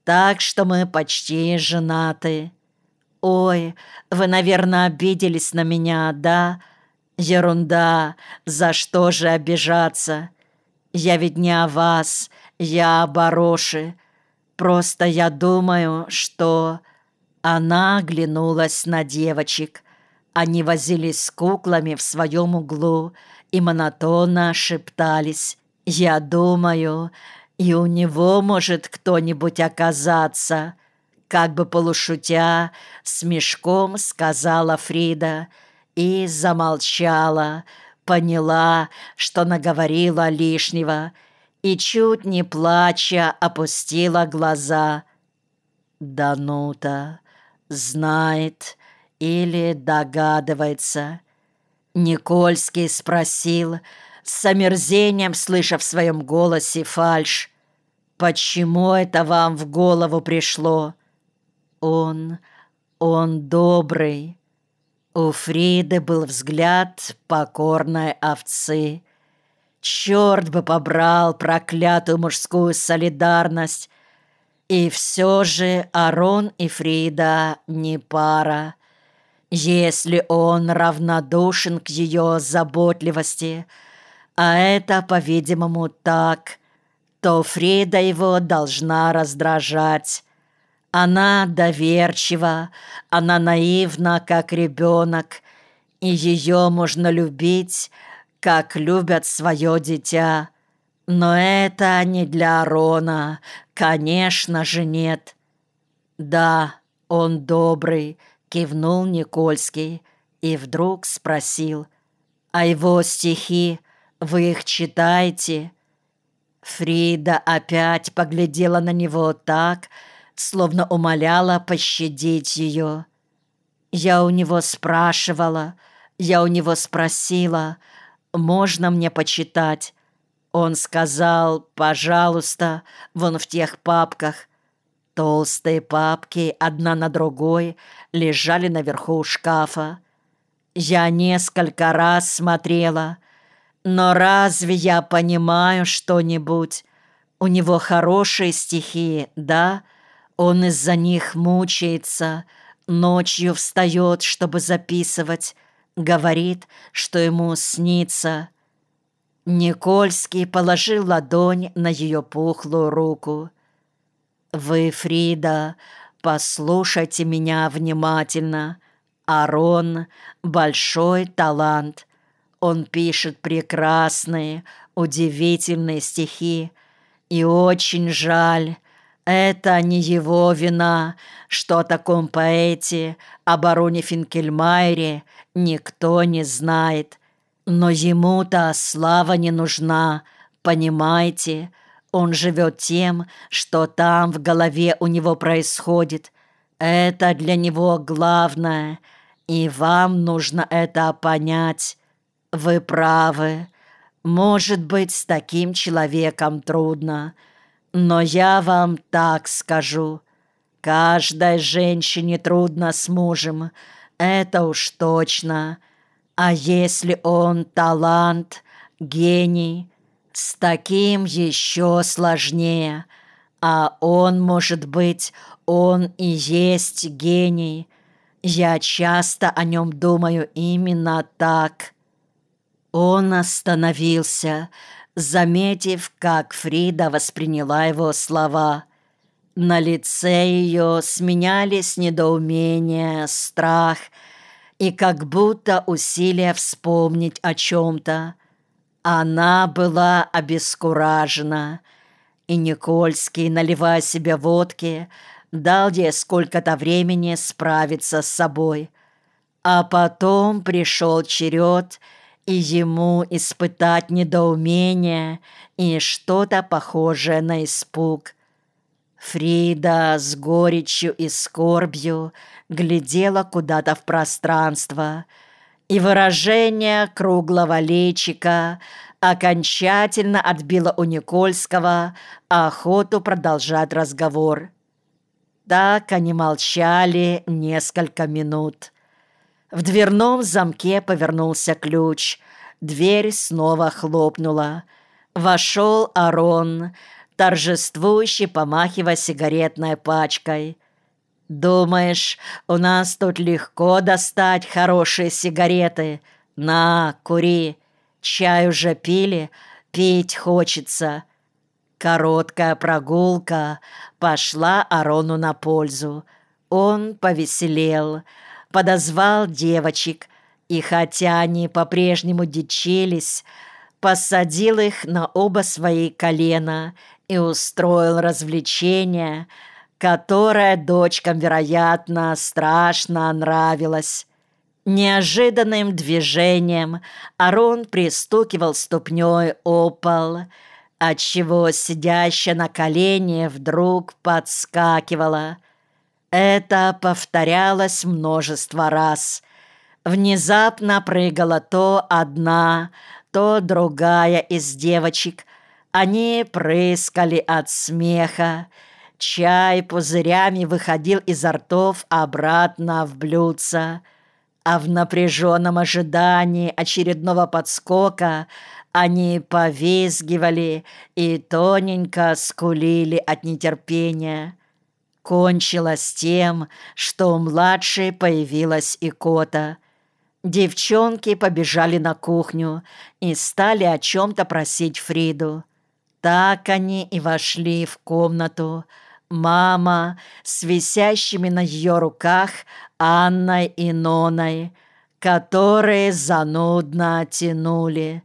Так что мы почти женаты. Ой, вы, наверное, обиделись на меня, да? Ерунда, за что же обижаться? Я ведь не о вас, я о Бароше. Просто я думаю, что...» Она оглянулась на девочек. Они возились с куклами в своем углу и монотонно шептались. «Я думаю, и у него может кто-нибудь оказаться», как бы полушутя, с мешком сказала Фрида и замолчала, поняла, что наговорила лишнего, и, чуть не плача, опустила глаза. Данута знает или догадывается. Никольский спросил, с омерзением слыша в своем голосе фальшь: «Почему это вам в голову пришло?» Он добрый. У Фриды был взгляд покорной овцы. Черт бы побрал проклятую мужскую солидарность. И все же Арон и Фрида не пара. Если он равнодушен к ее заботливости, а это, по-видимому, так, то Фрида его должна раздражать. Она доверчива, она наивна, как ребенок, и ее можно любить, как любят свое дитя. Но это не для Арона, конечно же, нет. «Да, он добрый», — кивнул Никольский и вдруг спросил: «А его стихи, вы их читаете?» Фрида опять поглядела на него так, словно умоляла пощадить ее. Я у него спросила, можно мне почитать. Он сказал: «Пожалуйста, вон в тех папках». Толстые папки, одна на другой, лежали наверху шкафа. Я несколько раз смотрела, но разве я понимаю что-нибудь? У него хорошие стихи, да? Он из-за них мучается, ночью встает, чтобы записывать, говорит, что ему снится. Никольский положил ладонь на ее пухлую руку. «Вы, Фрида, послушайте меня внимательно. Арон — большой талант. Он пишет прекрасные, удивительные стихи. И очень жаль, это не его вина, что о таком поэте, о бароне Финкельмайере, никто не знает. Но ему-то слава не нужна, понимаете? Он живет тем, что там в голове у него происходит. Это для него главное, и вам нужно это понять. Вы правы. Может быть, с таким человеком трудно, но я вам так скажу. Каждой женщине трудно с мужем, это уж точно. А если он талант, гений, с таким еще сложнее. А он, может быть, он и есть гений. Я часто о нем думаю именно так». Он остановился, заметив, как Фрида восприняла его слова. На лице ее сменялись недоумение, страх и как будто усилие вспомнить о чем-то. Она была обескуражена, и Никольский, наливая себе водки, дал ей сколько-то времени справиться с собой. А потом пришел черед и ему испытать недоумение и что-то похожее на испуг. Фрида с горечью и скорбью глядела куда-то в пространство, и выражение круглого личика окончательно отбило у Никольского охоту продолжать разговор. Так они молчали несколько минут. В дверном замке повернулся ключ. Дверь снова хлопнула. Вошел Арон, торжествующе помахивая сигаретной пачкой. «Думаешь, у нас тут легко достать хорошие сигареты? На, кури. Чай уже пили, пить хочется». Короткая прогулка пошла Арону на пользу. Он повеселел, подозвал девочек, и хотя они по-прежнему дичились, посадил их на оба свои колена и устроил развлечение, которое дочкам, вероятно, страшно нравилось. Неожиданным движением Арон пристукивал ступней о пол, отчего сидящая на колене вдруг подскакивала. Это повторялось множество раз. Внезапно прыгала то одна, то другая из девочек. Они прыскали от смеха. Чай пузырями выходил изо ртов обратно в блюдце. А в напряженном ожидании очередного подскока они повизгивали и тоненько скулили от нетерпения. Кончилось тем, что у младшей появилась икота. Девчонки побежали на кухню и стали о чем-то просить Фриду. Так они и вошли в комнату. Мама с висящими на ее руках Анной и Ноной, которые занудно тянули.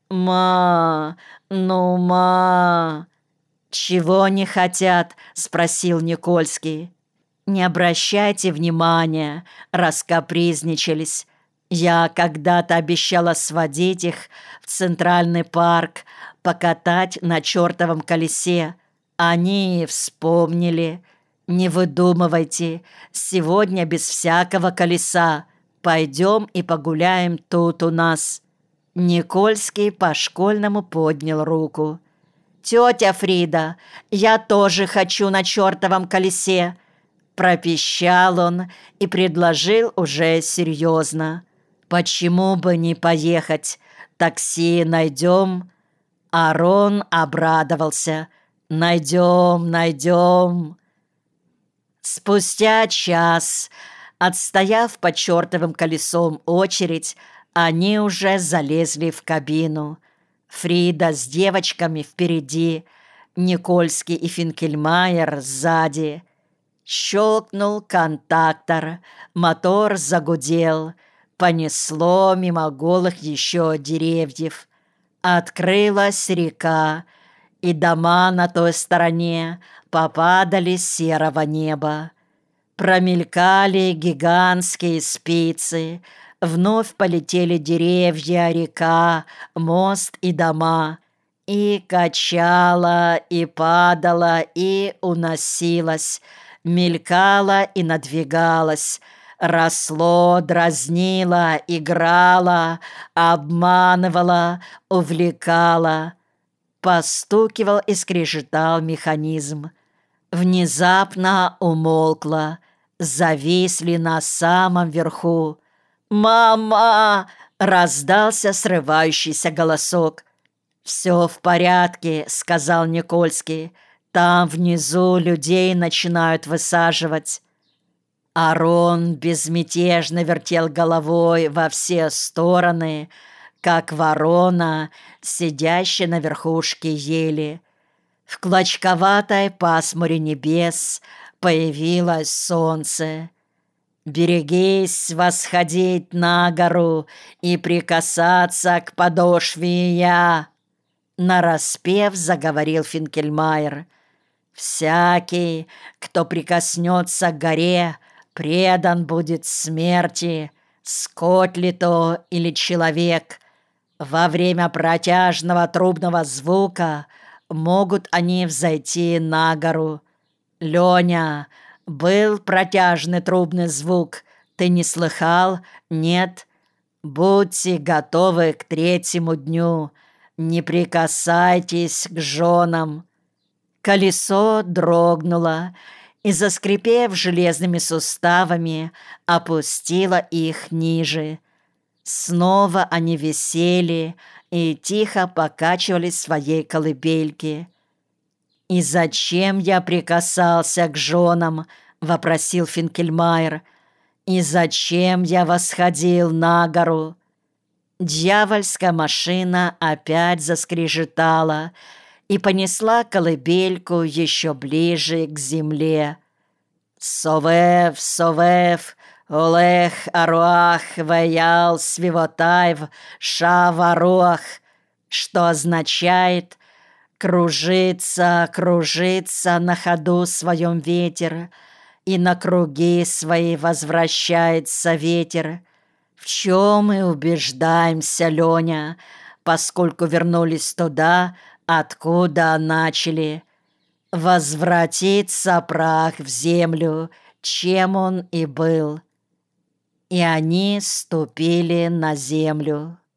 «Ма, ну, ма!» «Чего не хотят?» — спросил Никольский. «Не обращайте внимания», — раскапризничались. «Я когда-то обещала сводить их в Центральный парк, покатать на чертовом колесе. Они вспомнили. Не выдумывайте, сегодня без всякого колеса. Пойдем и погуляем тут у нас». Никольский по-школьному поднял руку. «Тетя Фрида, я тоже хочу на чертовом колесе!» Пропищал он и предложил уже серьезно. «Почему бы не поехать? Такси найдем?» Арон обрадовался. «Найдем, найдем!» Спустя час, отстояв под чертовым колесом очередь, они уже залезли в кабину. Фрида с девочками впереди, Никольский и Финкельмайер сзади. Щелкнул контактор, мотор загудел, понесло мимо голых еще деревьев. Открылась река, и дома на той стороне попадали с серого неба. Промелькали гигантские спицы, вновь полетели деревья, река, мост и дома. И качала, и падала, и уносилась, мелькала и надвигалась, росло, дразнило, играло, обманывало, увлекало. Постукивал и скрежетал механизм. Внезапно умолкло, зависли на самом верху. «Мама!» — раздался срывающийся голосок. «Все в порядке», — сказал Никольский. «Там внизу людей начинают высаживать». Арон безмятежно вертел головой во все стороны, как ворона, сидящая на верхушке ели. В клочковатой пасмуре небес появилось солнце. «Берегись восходить на гору и прикасаться к подошве я!» Нараспев заговорил Финкельмайер. «Всякий, кто прикоснется к горе, предан будет смерти, скот ли то или человек. Во время протяжного трубного звука могут они взойти на гору. Леня, был протяжный трубный звук, ты не слыхал? Нет? Будьте готовы к 3-му дню, не прикасайтесь к женам». Колесо дрогнуло и, заскрипев железными суставами, опустило их ниже. Снова они висели и тихо покачивались в своей колыбельке. «И зачем я прикасался к женам?» — вопросил Финкельмайер. «И зачем я восходил на гору?» Дьявольская машина опять заскрежетала и понесла колыбельку еще ближе к земле. «Совев, совев, олех, аруах, ваял, свивотайв, шаваруах», что означает «кружится, кружится на ходу своем ветер, и на круги свои возвращается ветер». В чем мы убеждаемся, Леня, поскольку вернулись туда, откуда начали. Возвратится прах в землю, чем он и был. И они ступили на землю.